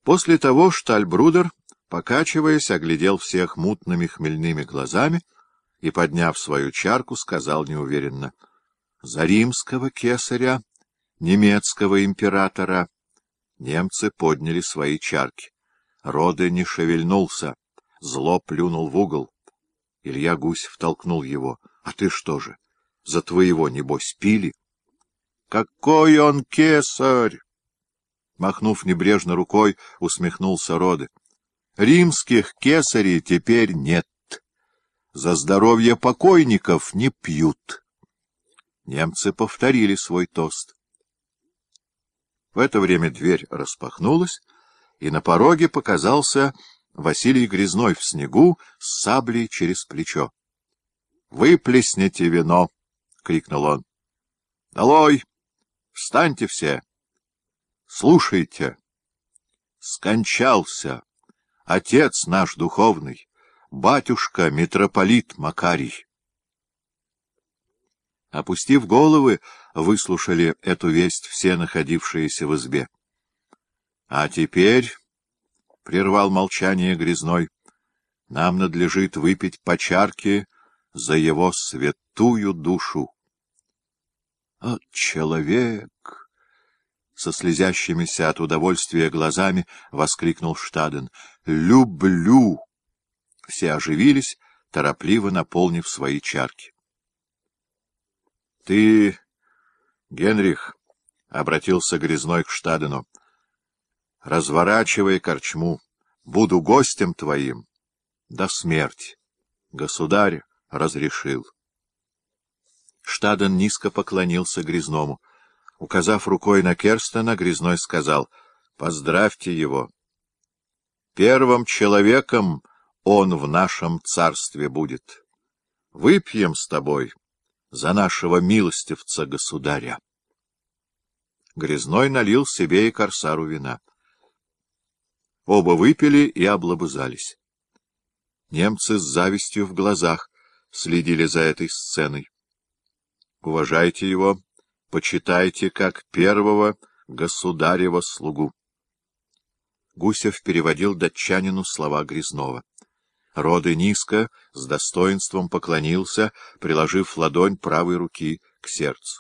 После того Штальбрудер, покачиваясь, оглядел всех мутными хмельными глазами и, подняв свою чарку, сказал неуверенно: «За римского кесаря, немецкого императора». Немцы подняли свои чарки. Роде не шевельнулся, зло плюнул в угол. Илья Гусев толкнул его. — А ты что же, за твоего, небось, пили? — Какой он кесарь! Махнув небрежно рукой, усмехнулся Роде. — Римских кесарей теперь нет. За здоровье покойников не пьют. Немцы повторили свой тост. В это время дверь распахнулась, и на пороге показался Василий Грязной в снегу с саблей через плечо. — Выплесните вино! — крикнул он. — Долой! Встаньте все! Слушайте! Скончался отец наш духовный, батюшка митрополит Макарий. Опустив головы, выслушали эту весть все находившиеся в избе. — А теперь, — прервал молчание Грязной, — нам надлежит выпить по чарке за его святую душу. — О, человек! — со слезящимися от удовольствия глазами воскликнул Штаден. — Люблю! Все оживились, торопливо наполнив свои чарки. — Ты, Генрих, — обратился Грязной к Штадену, — разворачивай корчму, буду гостем твоим до смерти. Государь разрешил. Штаден низко поклонился Грязному. Указав рукой на Керстена, Грязной сказал: — Поздравьте его. Первым человеком он в нашем царстве будет. Выпьем с тобой за нашего милостивца-государя. Грязной налил себе и корсару вина. Оба выпили и облобызались. Немцы с завистью в глазах следили за этой сценой. Уважайте его, почитайте как первого государева слугу. Гусев переводил датчанину слова Грязного. Роде низко, с достоинством поклонился, приложив ладонь правой руки к сердцу.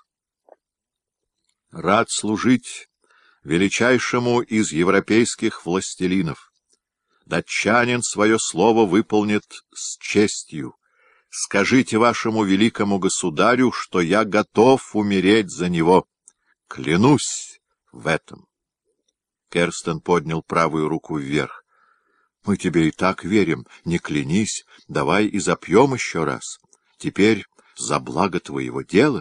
Рад служить величайшему из европейских властелинов. Датчанин свое слово выполнит с честью. Скажите вашему великому государю, что я готов умереть за него. Клянусь в этом. Керстен поднял правую руку вверх. — Мы тебе и так верим, не клянись, давай и запьем еще раз. Теперь за благо твоего дела.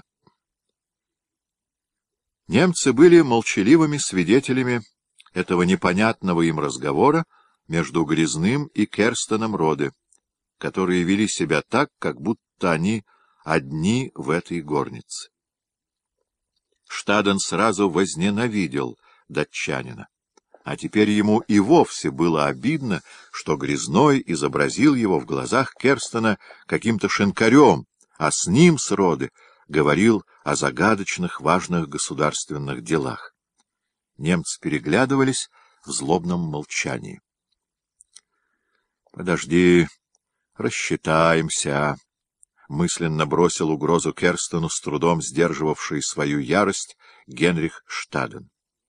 Немцы были молчаливыми свидетелями этого непонятного им разговора между Грязным и Керстеном Роде, которые вели себя так, как будто они одни в этой горнице. Штаден сразу возненавидел датчанина. А теперь ему и вовсе было обидно, что Грязной изобразил его в глазах Керстена каким-то шинкарем, а с ним, с Роде, говорил о загадочных важных государственных делах. Немцы переглядывались в злобном молчании. — Подожди, рассчитаемся, — мысленно бросил угрозу Керстену, с трудом сдерживавший свою ярость, Генрих Штаден.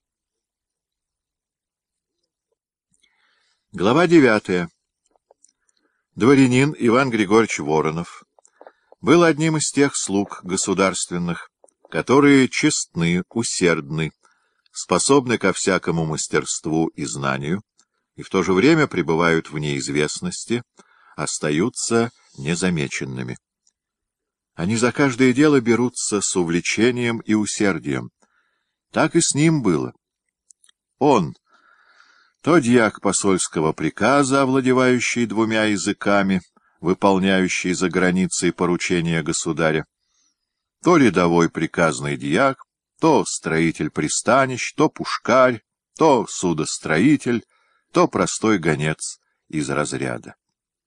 Глава 9. Дворянин Иван Григорьевич Воронов был одним из тех слуг государственных, которые честны, усердны, способны ко всякому мастерству и знанию, и в то же время пребывают в неизвестности, остаются незамеченными. Они за каждое дело берутся с увлечением и усердием. Так и с ним было. Он — то дьяк посольского приказа, овладевающий двумя языками, выполняющий за границей поручения государя, то рядовой приказный дьяк, то строитель пристанищ, то пушкарь, то судостроитель, то простой гонец из разряда.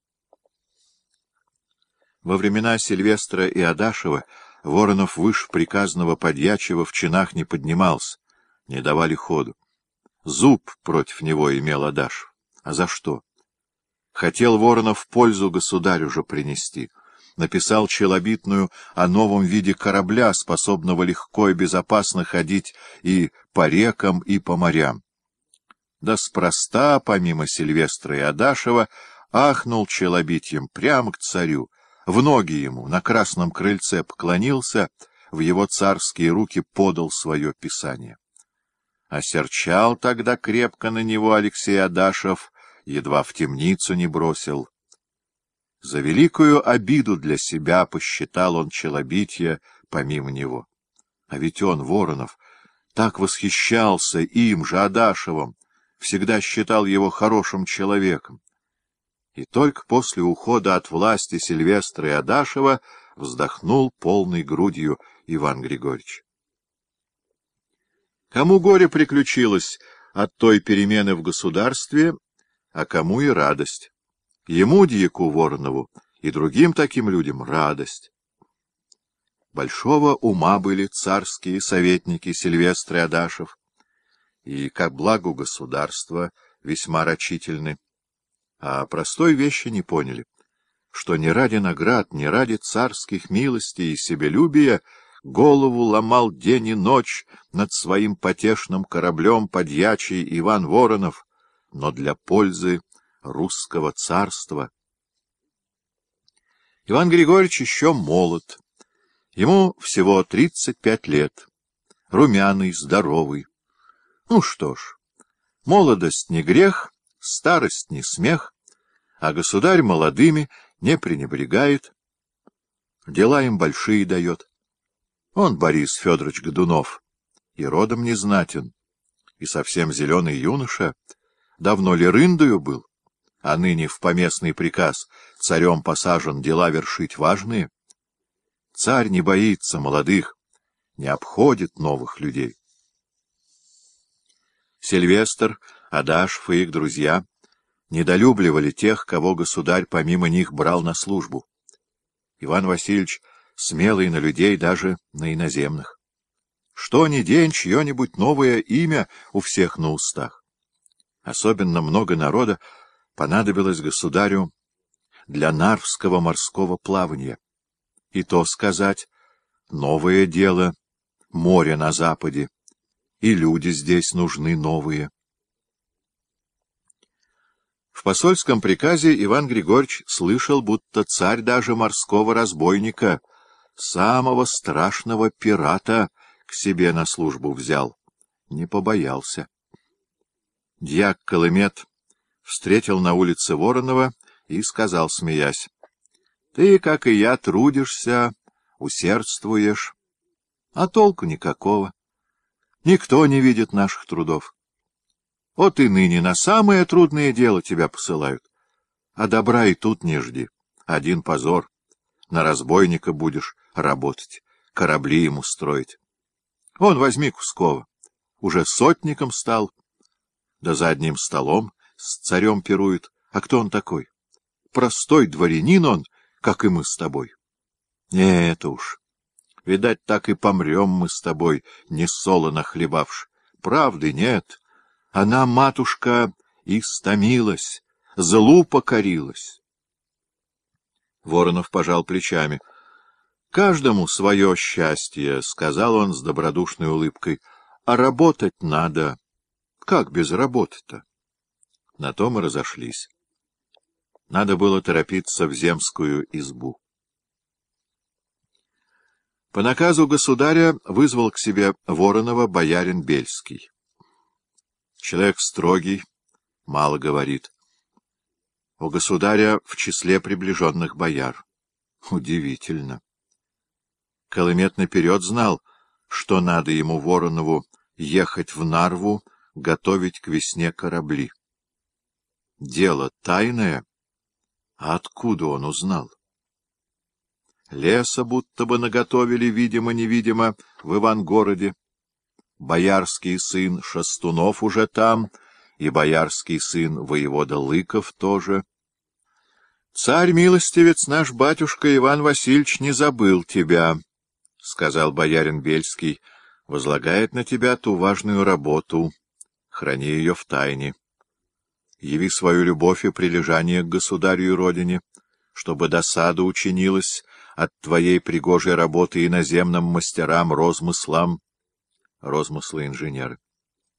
Во времена Сильвестра и Адашева Воронов выше приказного подьячего в чинах не поднимался, не давали ходу. Зуб против него имел Адашев. А за что? Хотел Воронов пользу государю же принести. Написал челобитную о новом виде корабля, способного легко и безопасно ходить и по рекам, и по морям. Да спроста, помимо Сильвестра и Адашева, ахнул челобитьем прямо к царю, в ноги ему, на красном крыльце поклонился, в его царские руки подал свое писание. Осерчал тогда крепко на него Алексей Адашев, едва в темницу не бросил. За великую обиду для себя посчитал он челобитье помимо него. А ведь он, Воронов, так восхищался им же, Адашевым, всегда считал его хорошим человеком. И только после ухода от власти Сильвестра и Адашева вздохнул полной грудью Иван Григорьевич. Кому горе приключилось от той перемены в государстве, а кому и радость. Ему, дьяку Воронову, и другим таким людям радость. Большого ума были царские советники Сильвестр и Адашев, и, ко благу государства, весьма рачительны, а простой вещи не поняли, что не ради наград, не ради царских милостей и себелюбия голову ломал день и ночь над своим потешным кораблем подьячий Иван Воронов, но для пользы русского царства. Иван Григорьевич еще молод. Ему всего 35 лет. Румяный, здоровый. Ну что ж, молодость не грех, старость не смех, а государь молодыми не пренебрегает. Дела им большие дает. Он, Борис Федорович Годунов, и родом не знатен, и совсем зеленый юноша, давно ли рындою был, а ныне в поместный приказ царем посажен дела вершить важные. Царь не боится молодых, не обходит новых людей. Сильвестр, Адашев и их друзья недолюбливали тех, кого государь помимо них брал на службу. Иван Васильевич смелый на людей, даже на иноземных. Что ни день, чье-нибудь новое имя у всех на устах. Особенно много народа понадобилось государю для нарвского морского плавания. И то сказать, новое дело, море на западе, и люди здесь нужны новые. В посольском приказе Иван Григорьевич слышал, будто царь даже морского разбойника, самого страшного пирата, к себе на службу взял. Не побоялся. Дьяк Колымет встретил на улице Воронова и сказал, смеясь: — Ты, как и я, трудишься, усердствуешь, а толку никакого. Никто не видит наших трудов. Вот и ныне на самое трудное дело тебя посылают, а добра и тут не жди. Один позор. На разбойника будешь работать, корабли ему строить. Вон, возьми Кускова. Уже сотником стал, да за одним столом с царем пирует. А кто он такой? Простой дворянин он, как и мы с тобой. Нет уж, видать, так и помрем мы с тобой, не солоно хлебавши. Правды нет. Она, матушка, истомилась, злу покорилась. Воронов пожал плечами. — Каждому свое счастье, — сказал он с добродушной улыбкой, — а работать надо. Как без работы-то? На то мы разошлись. Надо было торопиться в земскую избу. По наказу государя вызвал к себе Воронова боярин Бельский. Человек строгий, мало говорит. У государя в числе приближенных бояр. Удивительно. Колымет наперед знал, что надо ему, Воронову, ехать в Нарву, готовить к весне корабли. Дело тайное. А откуда он узнал? Леса будто бы наготовили, видимо-невидимо, в Ивангороде. Боярский сын Шастунов уже там, и боярский сын воевода Лыков тоже. Царь-милостивец наш батюшка Иван Васильевич не забыл тебя, — сказал боярин Бельский, — возлагает на тебя ту важную работу. храни ее в тайне. Яви свою любовь и прилежание к государю и родине, чтобы досада учинилась от твоей пригожей работы иноземным мастерам, розмыслам, розмыслы инженеры,